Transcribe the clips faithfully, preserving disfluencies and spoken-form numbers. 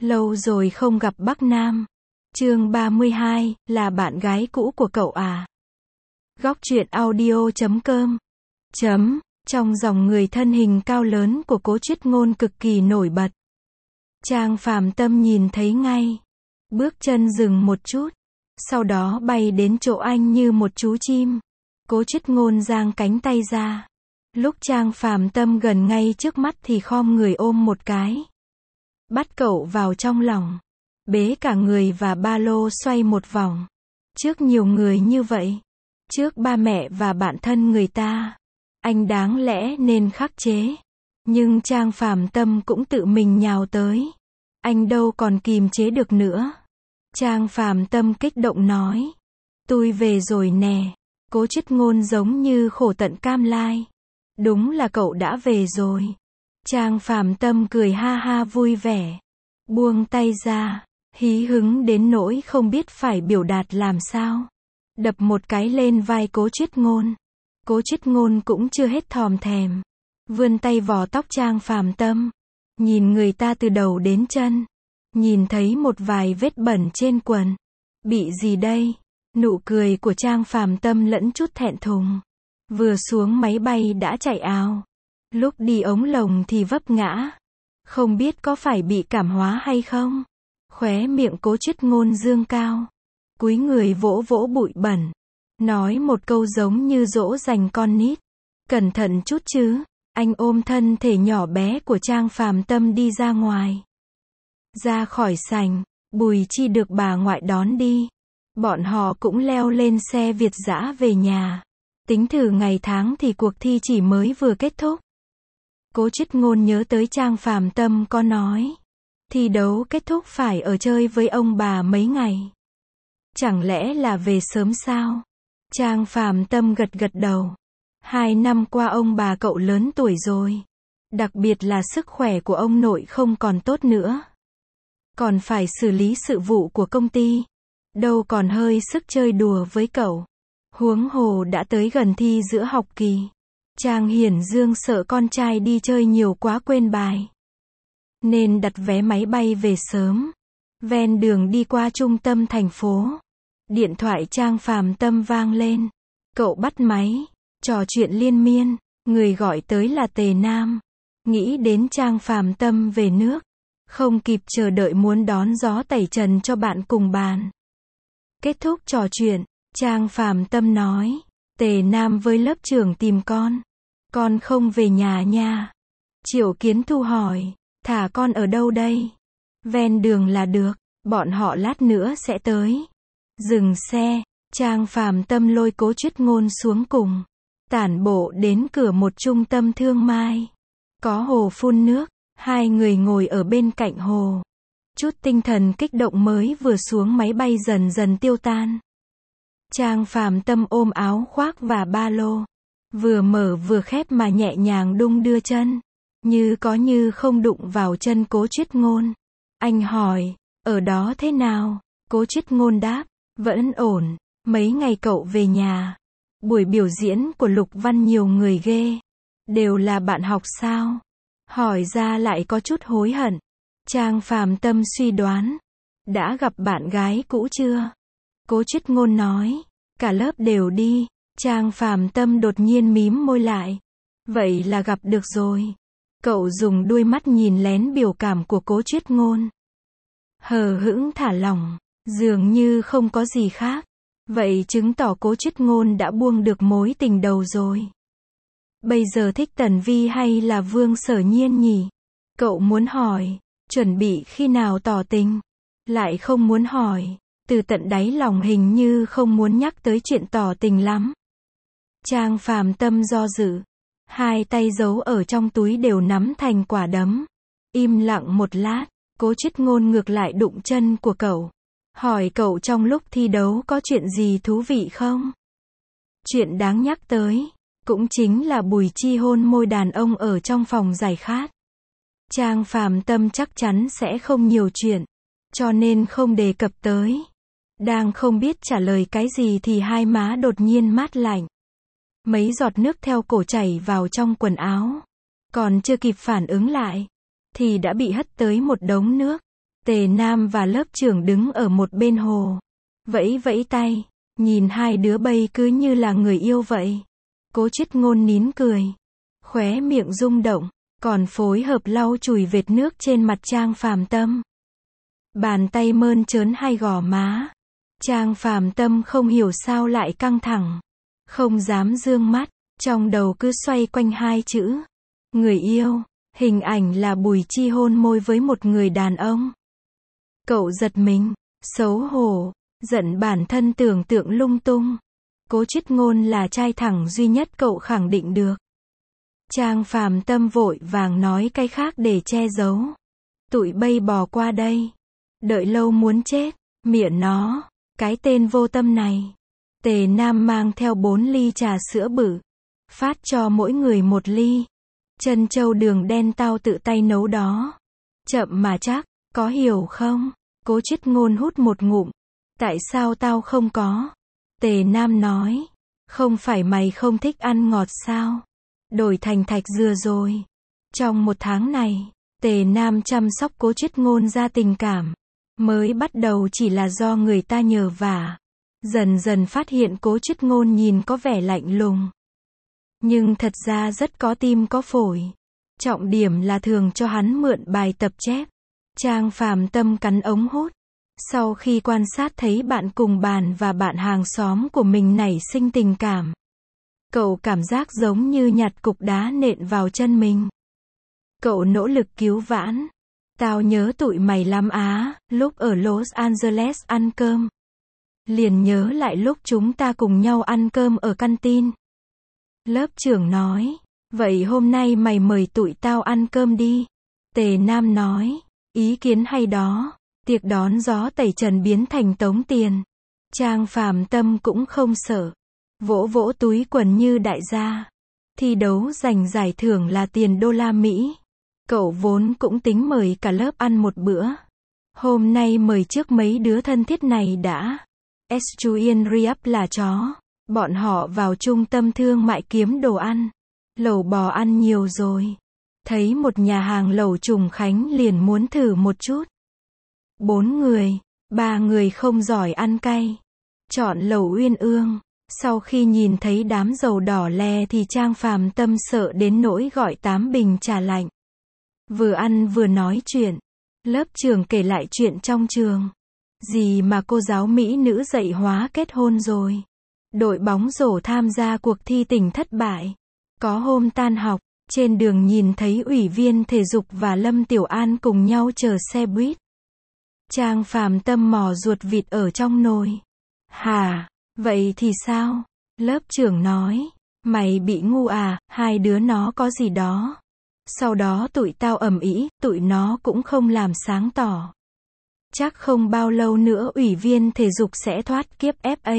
Lâu rồi không gặp Bắc Nam. Chương ba mươi hai, là bạn gái cũ của cậu à? Góc truyện audio chấm com. Chấm, trong dòng người thân hình cao lớn của Cố Triết Ngôn cực kỳ nổi bật. Trang Phàm Tâm nhìn thấy ngay. Bước chân dừng một chút. Sau đó bay đến chỗ anh như một chú chim. Cố Triết Ngôn giang cánh tay ra. Lúc Trang Phàm Tâm gần ngay trước mắt thì khom người ôm một cái. Bắt cậu vào trong lòng. Bế cả người và ba lô xoay một vòng. Trước nhiều người như vậy. Trước ba mẹ và bạn thân người ta. Anh đáng lẽ nên khắc chế. Nhưng Trang Phàm Tâm cũng tự mình nhào tới. Anh đâu còn kìm chế được nữa. Trang Phàm Tâm kích động nói. Tôi về rồi nè. Cố Triết Ngôn giống như khổ tận cam lai. Đúng là cậu đã về rồi. Trang Phàm Tâm cười ha ha vui vẻ. Buông tay ra. Hí hứng đến nỗi không biết phải biểu đạt làm sao. Đập một cái lên vai Cố Triết Ngôn. Cố Triết Ngôn cũng chưa hết thòm thèm. Vươn tay vò tóc Trang Phàm Tâm. Nhìn người ta từ đầu đến chân. Nhìn thấy một vài vết bẩn trên quần. Bị gì đây? Nụ cười của Trang Phàm Tâm lẫn chút thẹn thùng. Vừa xuống máy bay đã chạy ào. Lúc đi ống lồng thì vấp ngã. Không biết có phải bị cảm hóa hay không? Khóe miệng Cố Triết Ngôn dương cao. Cúi người vỗ vỗ bụi bẩn. Nói một câu giống như dỗ dành con nít. Cẩn thận chút chứ. Anh ôm thân thể nhỏ bé của Trang Phàm Tâm đi ra ngoài. Ra khỏi sảnh, Bùi Chi được bà ngoại đón đi. Bọn họ cũng leo lên xe Việt dã về nhà. Tính thử ngày tháng thì cuộc thi chỉ mới vừa kết thúc. Cố Triết Ngôn nhớ tới Trang Phàm Tâm có nói. Thi đấu kết thúc phải ở chơi với ông bà mấy ngày. Chẳng lẽ là về sớm sao? Trang Phàm Tâm gật gật đầu. Hai năm qua ông bà cậu lớn tuổi rồi. Đặc biệt là sức khỏe của ông nội không còn tốt nữa. Còn phải xử lý sự vụ của công ty. Đâu còn hơi sức chơi đùa với cậu. Huống hồ đã tới gần thi giữa học kỳ. Trang Hiển Dương sợ con trai đi chơi nhiều quá quên bài. Nên đặt vé máy bay về sớm. Ven đường đi qua trung tâm thành phố. Điện thoại Trang Phàm Tâm vang lên. Cậu bắt máy. Trò chuyện liên miên. Người gọi tới là Tề Nam. Nghĩ đến Trang Phàm Tâm về nước. Không kịp chờ đợi muốn đón gió tẩy trần cho bạn cùng bàn. Kết thúc trò chuyện. Trang Phàm Tâm nói. Tề Nam với lớp trưởng tìm con. Con không về nhà nha. Triệu Kiến Thu hỏi. Thả con ở đâu đây? Ven đường là được. Bọn họ lát nữa sẽ tới. Dừng xe. Trang Phàm Tâm lôi Cố Triết Ngôn xuống cùng. Tản bộ đến cửa một trung tâm thương mại. Có hồ phun nước. Hai người ngồi ở bên cạnh hồ. Chút tinh thần kích động mới vừa xuống máy bay dần dần tiêu tan. Trang Phàm Tâm ôm áo khoác và ba lô. Vừa mở vừa khép mà nhẹ nhàng đung đưa chân. Như có như không đụng vào chân Cố Triết Ngôn. Anh hỏi, ở đó thế nào? Cố Triết Ngôn đáp, vẫn ổn. Mấy ngày cậu về nhà. Buổi biểu diễn của Lục Văn nhiều người ghê. Đều là bạn học sao? Hỏi ra lại có chút hối hận. Trang Phàm Tâm suy đoán. Đã gặp bạn gái cũ chưa? Cố Triết Ngôn nói. Cả lớp đều đi. Trang Phàm Tâm đột nhiên mím môi lại. Vậy là gặp được rồi. Cậu dùng đuôi mắt nhìn lén biểu cảm của Cố Triết Ngôn. Hờ hững thả lỏng. Dường như không có gì khác. Vậy chứng tỏ Cố Triết Ngôn đã buông được mối tình đầu rồi. Bây giờ thích Tần Vi hay là Vương Sở Nhiên nhỉ? Cậu muốn hỏi. Chuẩn bị khi nào tỏ tình? Lại không muốn hỏi. Từ tận đáy lòng hình như không muốn nhắc tới chuyện tỏ tình lắm. Trang Phàm Tâm do dự. Hai tay giấu ở trong túi đều nắm thành quả đấm. Im lặng một lát. Cố Triết Ngôn ngược lại đụng chân của cậu. Hỏi cậu trong lúc thi đấu có chuyện gì thú vị không? Chuyện đáng nhắc tới. Cũng chính là Bùi Chi hôn môi đàn ông ở trong phòng giải khát. Trang Phàm Tâm chắc chắn sẽ không nhiều chuyện. Cho nên không đề cập tới. Đang không biết trả lời cái gì thì hai má đột nhiên mát lạnh. Mấy giọt nước theo cổ chảy vào trong quần áo. Còn chưa kịp phản ứng lại. Thì đã bị hất tới một đống nước. Tề Nam và lớp trưởng đứng ở một bên hồ. Vẫy vẫy tay. Nhìn hai đứa bay cứ như là người yêu vậy. Cố Chiết Ngôn nín cười. Khóe miệng rung động. Còn phối hợp lau chùi vệt nước trên mặt Trang Phàm Tâm. Bàn tay mơn trớn hai gò má. Trang Phàm Tâm không hiểu sao lại căng thẳng. Không dám dương mắt. Trong đầu cứ xoay quanh hai chữ. Người yêu. Hình ảnh là Bùi Chi hôn môi với một người đàn ông. Cậu giật mình. Xấu hổ. Giận bản thân tưởng tượng lung tung. Cố Chiết Ngôn là trai thẳng duy nhất cậu khẳng định được. Trang Phàm Tâm vội vàng nói cái khác để che giấu. Tụi bay bò qua đây. Đợi lâu muốn chết. Miệng nó. Cái tên vô tâm này. Tề Nam mang theo bốn ly trà sữa bự. Phát cho mỗi người một ly. Trân châu đường đen tao tự tay nấu đó. Chậm mà chắc, có hiểu không? Cố Chiết Ngôn hút một ngụm. Tại sao tao không có? Tề Nam nói. Không phải mày không thích ăn ngọt sao? Đổi thành thạch dừa rồi. Trong một tháng này, Tề Nam chăm sóc Cố Chiết Ngôn ra tình cảm. Mới bắt đầu chỉ là do người ta nhờ vả. Dần dần phát hiện Cố Chiết Ngôn nhìn có vẻ lạnh lùng. Nhưng thật ra rất có tim có phổi. Trọng điểm là thường cho hắn mượn bài tập chép. Trang Phàm Tâm cắn ống hút. Sau khi quan sát thấy bạn cùng bàn và bạn hàng xóm của mình nảy sinh tình cảm. Cậu cảm giác giống như nhặt cục đá nện vào chân mình. Cậu nỗ lực cứu vãn. Tao nhớ tụi mày lắm á, lúc ở Los Angeles ăn cơm. Liền nhớ lại lúc chúng ta cùng nhau ăn cơm ở canteen. Lớp trưởng nói, vậy hôm nay mày mời tụi tao ăn cơm đi. Tề Nam nói, ý kiến hay đó. Tiệc đón gió tẩy trần biến thành tống tiền. Trang Phàm Tâm cũng không sợ. Vỗ vỗ túi quần như đại gia. Thi đấu giành giải thưởng là tiền đô la Mỹ. Cậu vốn cũng tính mời cả lớp ăn một bữa. Hôm nay mời trước mấy đứa thân thiết này đã. Estuian Riap là chó. Bọn họ vào trung tâm thương mại kiếm đồ ăn. Lẩu bò ăn nhiều rồi. Thấy một nhà hàng lẩu Trùng Khánh liền muốn thử một chút. Bốn người, ba người không giỏi ăn cay. Chọn lẩu Uyên Ương. Sau khi nhìn thấy đám dầu đỏ le thì Trang Phàm Tâm sợ đến nỗi gọi tám bình trà lạnh. Vừa ăn vừa nói chuyện. Lớp trưởng kể lại chuyện trong trường. Gì mà cô giáo Mỹ nữ dạy hóa kết hôn rồi. Đội bóng rổ tham gia cuộc thi tỉnh thất bại. Có hôm tan học, trên đường nhìn thấy ủy viên thể dục và Lâm Tiểu An cùng nhau chờ xe buýt. Trang Phàm Tâm mò ruột vịt ở trong nồi. Hả? Vậy thì sao? Lớp trưởng nói. Mày bị ngu à, hai đứa nó có gì đó. Sau đó tụi tao ầm ĩ, tụi nó cũng không làm sáng tỏ. Chắc không bao lâu nữa ủy viên thể dục sẽ thoát kiếp ép a.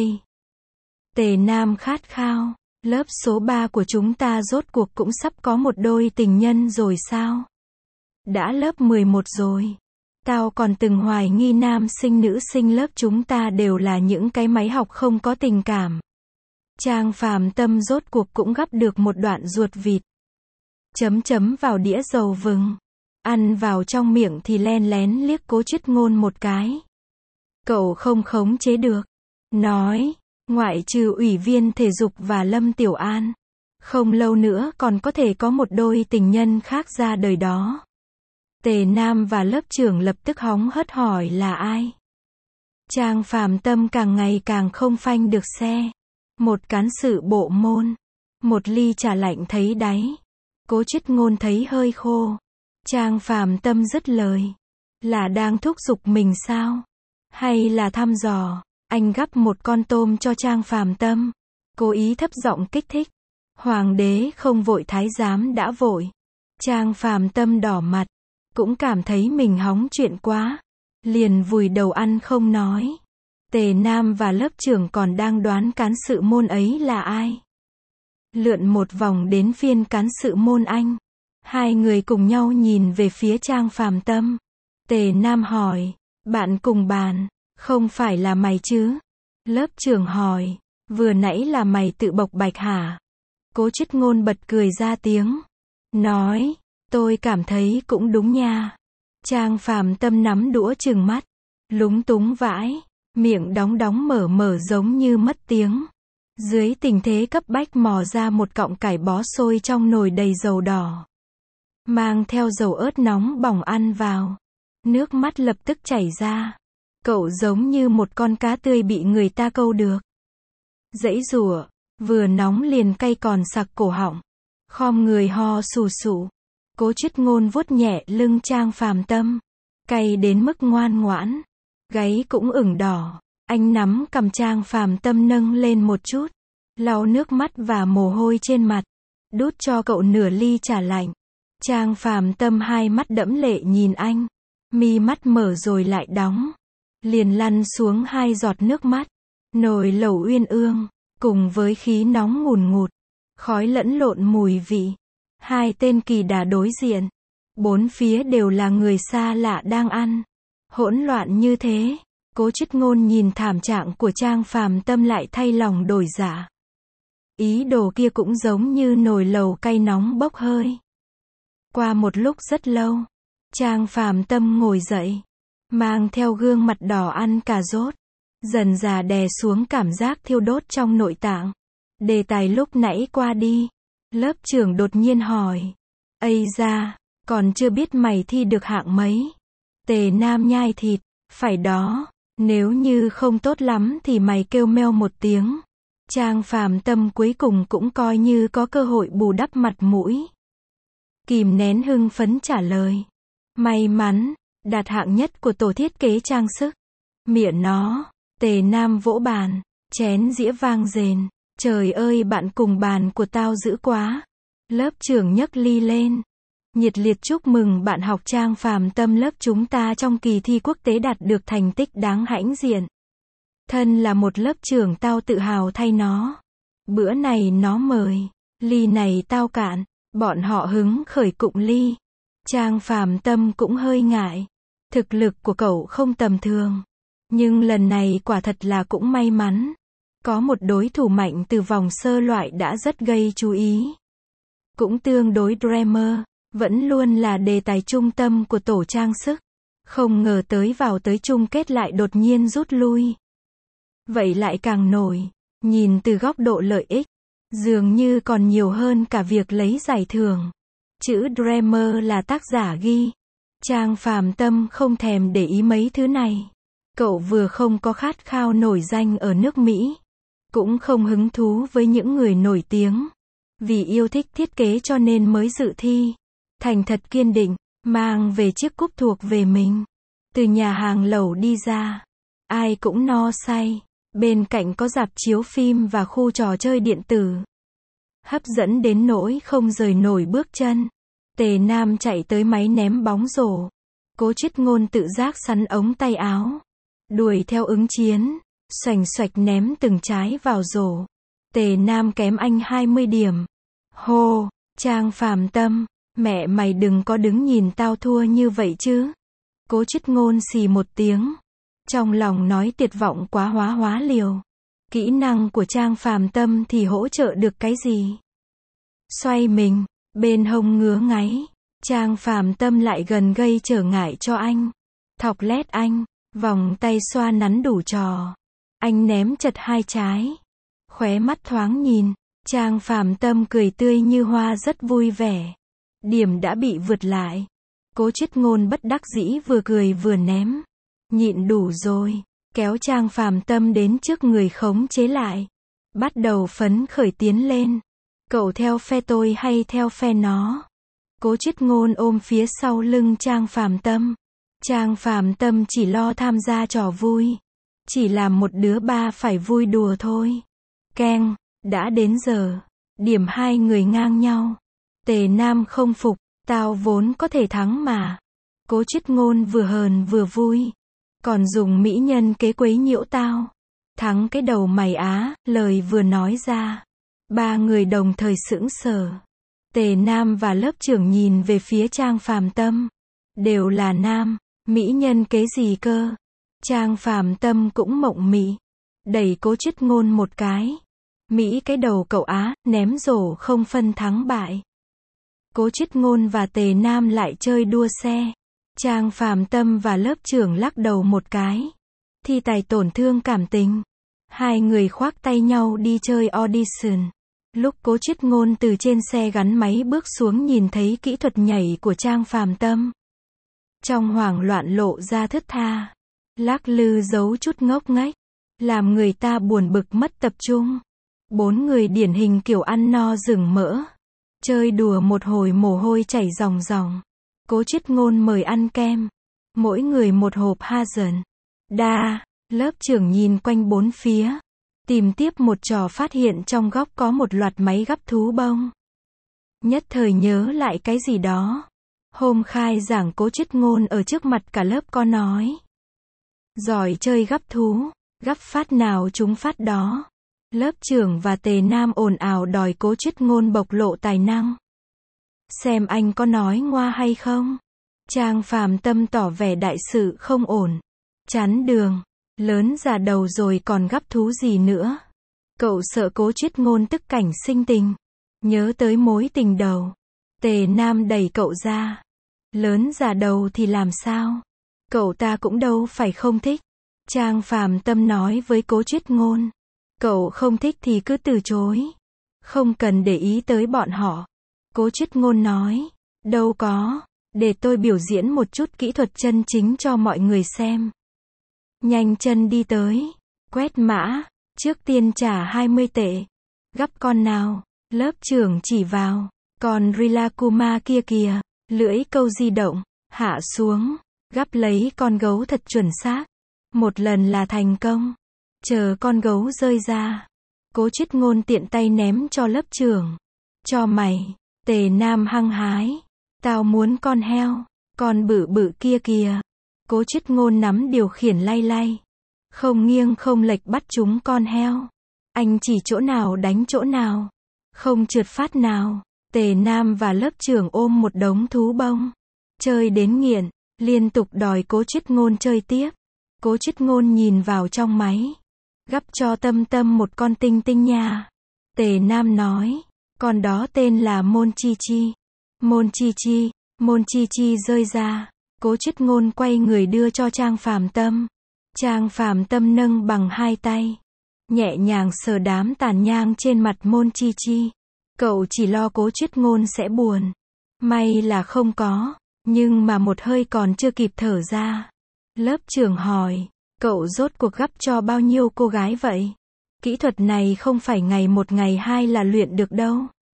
Tề Nam khát khao. Lớp số ba của chúng ta rốt cuộc cũng sắp có một đôi tình nhân rồi sao? Đã lớp mười một rồi. Tao còn từng hoài nghi nam sinh nữ sinh lớp chúng ta đều là những cái máy học không có tình cảm. Trang Phàm Tâm rốt cuộc cũng gắp được một đoạn ruột vịt. Chấm chấm vào đĩa dầu vừng. Ăn vào trong miệng thì len lén liếc Cố Chiết Ngôn một cái. Cậu không khống chế được. Nói, ngoại trừ ủy viên thể dục và Lâm Tiểu An. Không lâu nữa còn có thể có một đôi tình nhân khác ra đời đó. Tề Nam và lớp trưởng lập tức hóng hớt hỏi là ai. Trang Phàm Tâm càng ngày càng không phanh được xe. Một cán sự bộ môn. Một ly trà lạnh thấy đáy. Cố Chiết Ngôn thấy hơi khô. Trang Phàm Tâm dứt lời. Là đang thúc giục mình sao? Hay là thăm dò? Anh gắp một con tôm cho Trang Phàm Tâm. Cố ý thấp giọng kích thích. Hoàng đế không vội thái giám đã vội. Trang Phàm Tâm đỏ mặt. Cũng cảm thấy mình hóng chuyện quá. Liền vùi đầu ăn không nói. Tề Nam và lớp trưởng còn đang đoán cán sự môn ấy là ai. Lượn một vòng đến phiên cán sự môn Anh. Hai người cùng nhau nhìn về phía Trang Phàm Tâm. Tề Nam hỏi, bạn cùng bàn, không phải là mày chứ? Lớp trưởng hỏi, vừa nãy là mày tự bộc bạch hả? Cố Chiết Ngôn bật cười ra tiếng. Nói, tôi cảm thấy cũng đúng nha. Trang Phàm Tâm nắm đũa trừng mắt, lúng túng vãi, miệng đóng đóng mở mở giống như mất tiếng. Dưới tình thế cấp bách mò ra một cọng cải bó xôi trong nồi đầy dầu đỏ. Mang theo dầu ớt nóng bỏng ăn vào. Nước mắt lập tức chảy ra. Cậu giống như một con cá tươi bị người ta câu được. Giãy giụa, vừa nóng liền cay còn sặc cổ họng. Khom người ho sù sụ. Cố Chiết Ngôn vuốt nhẹ lưng Trang Phàm Tâm. Cay đến mức ngoan ngoãn. Gáy cũng ửng đỏ. Anh nắm cầm Trang Phàm Tâm nâng lên một chút. Lau nước mắt và mồ hôi trên mặt. Đút cho cậu nửa ly trà lạnh. Trang Phàm Tâm hai mắt đẫm lệ nhìn anh. Mi mắt mở rồi lại đóng. Liền lăn xuống hai giọt nước mắt. Nồi lẩu uyên ương. Cùng với khí nóng ngùn ngụt. Khói lẫn lộn mùi vị. Hai tên kỳ đà đối diện. Bốn phía đều là người xa lạ đang ăn. Hỗn loạn như thế. Cố Chiết Ngôn nhìn thảm trạng của Trang Phàm Tâm lại thay lòng đổi dạ. Ý đồ kia cũng giống như nồi lẩu cay nóng bốc hơi. Qua một lúc rất lâu, Trang Phàm Tâm ngồi dậy, mang theo gương mặt đỏ ăn cà rốt, dần dà đè xuống cảm giác thiêu đốt trong nội tạng. Đề tài lúc nãy qua đi, lớp trưởng đột nhiên hỏi, "Ây da, còn chưa biết mày thi được hạng mấy?" Tề Nam nhai thịt, "Phải đó, nếu như không tốt lắm thì mày kêu meo một tiếng." Trang Phàm Tâm cuối cùng cũng coi như có cơ hội bù đắp mặt mũi. Kìm nén hưng phấn trả lời. "May mắn, đạt hạng nhất của tổ thiết kế trang sức." Mịa nó, Tề Nam vỗ bàn, chén dĩa vang rền. "Trời ơi, bạn cùng bàn của tao dữ quá." Lớp trưởng nhấc ly lên. "Nhiệt liệt chúc mừng bạn học Trang Phàm Tâm lớp chúng ta trong kỳ thi quốc tế đạt được thành tích đáng hãnh diện. Thân là một lớp trưởng tao tự hào thay nó. Bữa này nó mời, ly này tao cạn." Bọn họ hứng khởi cụng ly. Trang Phàm Tâm cũng hơi ngại. Thực lực của cậu không tầm thường. Nhưng lần này quả thật là cũng may mắn. Có một đối thủ mạnh từ vòng sơ loại đã rất gây chú ý. Cũng tương đối Dreamer, vẫn luôn là đề tài trung tâm của tổ trang sức. Không ngờ tới vào tới chung kết lại đột nhiên rút lui. Vậy lại càng nổi. Nhìn từ góc độ lợi ích, dường như còn nhiều hơn cả việc lấy giải thưởng. Chữ Dreamer là tác giả ghi. Trang Phàm Tâm không thèm để ý mấy thứ này. Cậu vừa không có khát khao nổi danh ở nước Mỹ, cũng không hứng thú với những người nổi tiếng. Vì yêu thích thiết kế cho nên mới dự thi. Thành thật kiên định, mang về chiếc cúp thuộc về mình. Từ nhà hàng lẩu đi ra, ai cũng no say. Bên cạnh có rạp chiếu phim và khu trò chơi điện tử. Hấp dẫn đến nỗi không rời nổi bước chân. Tề Nam chạy tới máy ném bóng rổ. Cố Chiết Ngôn tự giác sắn ống tay áo. Đuổi theo ứng chiến. Xoành xoạch ném từng trái vào rổ. Tề Nam kém anh hai mươi điểm. Hô, Trang Phàm Tâm, mẹ mày đừng có đứng nhìn tao thua như vậy chứ. Cố Chiết Ngôn xì một tiếng. Trong lòng nói tuyệt vọng quá hóa hóa liều. Kỹ năng của Trang Phàm Tâm thì hỗ trợ được cái gì? Xoay mình, bên hông ngứa ngáy. Trang Phàm Tâm lại gần gây trở ngại cho anh. Thọc lét anh, vòng tay xoa nắn đủ trò. Anh ném chật hai trái. Khóe mắt thoáng nhìn, Trang Phàm Tâm cười tươi như hoa rất vui vẻ. Điểm đã bị vượt lại. Cố Chiết Ngôn bất đắc dĩ vừa cười vừa ném. Nhịn đủ rồi, kéo Trang Phàm Tâm đến trước người khống chế lại. Bắt đầu phấn khởi tiến lên. Cậu theo phe tôi hay theo phe nó? Cố Chiết Ngôn ôm phía sau lưng Trang Phàm Tâm. Trang Phàm Tâm chỉ lo tham gia trò vui. Chỉ làm một đứa ba phải vui đùa thôi. Keng, đã đến giờ. Điểm hai người ngang nhau. Tề Nam không phục, tao vốn có thể thắng mà. Cố Chiết Ngôn vừa hờn vừa vui. Còn dùng mỹ nhân kế quấy nhiễu tao. Thắng cái đầu mày á, lời vừa nói ra. Ba người đồng thời sững sờ. Tề Nam và lớp trưởng nhìn về phía Trang Phàm Tâm. Đều là nam, mỹ nhân kế gì cơ? Trang Phàm Tâm cũng mộng mị. Đẩy Cố Chiết Ngôn một cái. Mỹ cái đầu cậu á, ném rổ không phân thắng bại. Cố Chiết Ngôn và Tề Nam lại chơi đua xe. Trang Phàm Tâm và lớp trưởng lắc đầu một cái. Thi tài tổn thương cảm tình. Hai người khoác tay nhau đi chơi audition. Lúc Cố Triết Ngôn từ trên xe gắn máy bước xuống nhìn thấy kỹ thuật nhảy của Trang Phàm Tâm. Trong hoảng loạn lộ ra thướt tha. Lắc lư giấu chút ngốc nghếch. Làm người ta buồn bực mất tập trung. Bốn người điển hình kiểu ăn no rừng mỡ. Chơi đùa một hồi mồ hôi chảy ròng ròng. Cố Triết Ngôn mời ăn kem. Mỗi người một hộp Hazen. Đa, lớp trưởng nhìn quanh bốn phía. Tìm tiếp một trò phát hiện trong góc có một loạt máy gắp thú bông. Nhất thời nhớ lại cái gì đó. Hôm khai giảng Cố Triết Ngôn ở trước mặt cả lớp có nói. Giỏi chơi gắp thú, gắp phát nào trúng phát đó. Lớp trưởng và Tề Nam ồn ào đòi Cố Triết Ngôn bộc lộ tài năng. Xem anh có nói ngoa hay không? Trang Phàm Tâm tỏ vẻ đại sự không ổn. Chắn đường, lớn già đầu rồi còn gắp thú gì nữa. Cậu sợ Cố Triết Ngôn tức cảnh sinh tình. Nhớ tới mối tình đầu. Tề Nam đẩy cậu ra. Lớn già đầu thì làm sao? Cậu ta cũng đâu phải không thích. Trang Phàm Tâm nói với Cố Triết Ngôn. Cậu không thích thì cứ từ chối. Không cần để ý tới bọn họ. Cố Triết Ngôn nói. Đâu có. Để tôi biểu diễn một chút kỹ thuật chân chính cho mọi người xem. Nhanh chân đi tới. Quét mã. Trước tiên trả hai mươi tệ. Gắp con nào. Lớp trưởng chỉ vào. Còn Rilakkuma kia kìa. Lưỡi câu di động. Hạ xuống. Gắp lấy con gấu thật chuẩn xác. Một lần là thành công. Chờ con gấu rơi ra. Cố Triết Ngôn tiện tay ném cho lớp trưởng. Cho mày. Tề Nam hăng hái. Tao muốn con heo. Con bự bự kia kìa. Cố Triết Ngôn nắm điều khiển lay lay. Không nghiêng không lệch bắt chúng con heo. Anh chỉ chỗ nào đánh chỗ nào. Không trượt phát nào. Tề Nam và lớp trưởng ôm một đống thú bông. Chơi đến nghiện. Liên tục đòi Cố Triết Ngôn chơi tiếp. Cố Triết Ngôn nhìn vào trong máy. Gắp cho Tâm Tâm một con tinh tinh nha. Tề Nam nói. Con đó tên là Môn Chi Chi. Môn Chi Chi. Môn Chi Chi rơi ra. Cố Triết Ngôn quay người đưa cho Trang Phàm Tâm. Trang Phàm Tâm nâng bằng hai tay. Nhẹ nhàng sờ đám tàn nhang trên mặt Môn Chi Chi. Cậu chỉ lo Cố Triết Ngôn sẽ buồn. May là không có. Nhưng mà một hơi còn chưa kịp thở ra. Lớp trưởng hỏi. Cậu rốt cuộc gắp cho bao nhiêu cô gái vậy? Kỹ thuật này không phải ngày một ngày hai là luyện được đâu.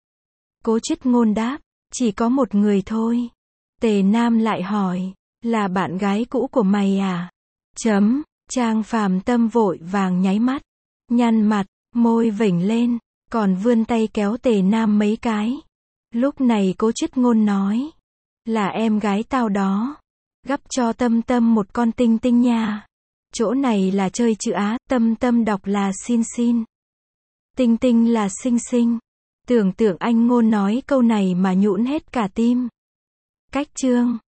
Cố Triết Ngôn đáp. Chỉ có một người thôi. Tề Nam lại hỏi. Là bạn gái cũ của mày à? Chấm. Trang Phàm Tâm vội vàng nháy mắt. Nhăn mặt. Môi vểnh lên. Còn vươn tay kéo Tề Nam mấy cái. Lúc này Cố Triết Ngôn nói. Là em gái tao đó. Gắp cho Tâm Tâm một con tinh tinh nha. Chỗ này là chơi chữ Á. Tâm Tâm đọc là xin xin. Tinh tinh là xinh xinh. Tưởng tượng anh Ngôn nói câu này mà nhũn hết cả tim. Cách chương.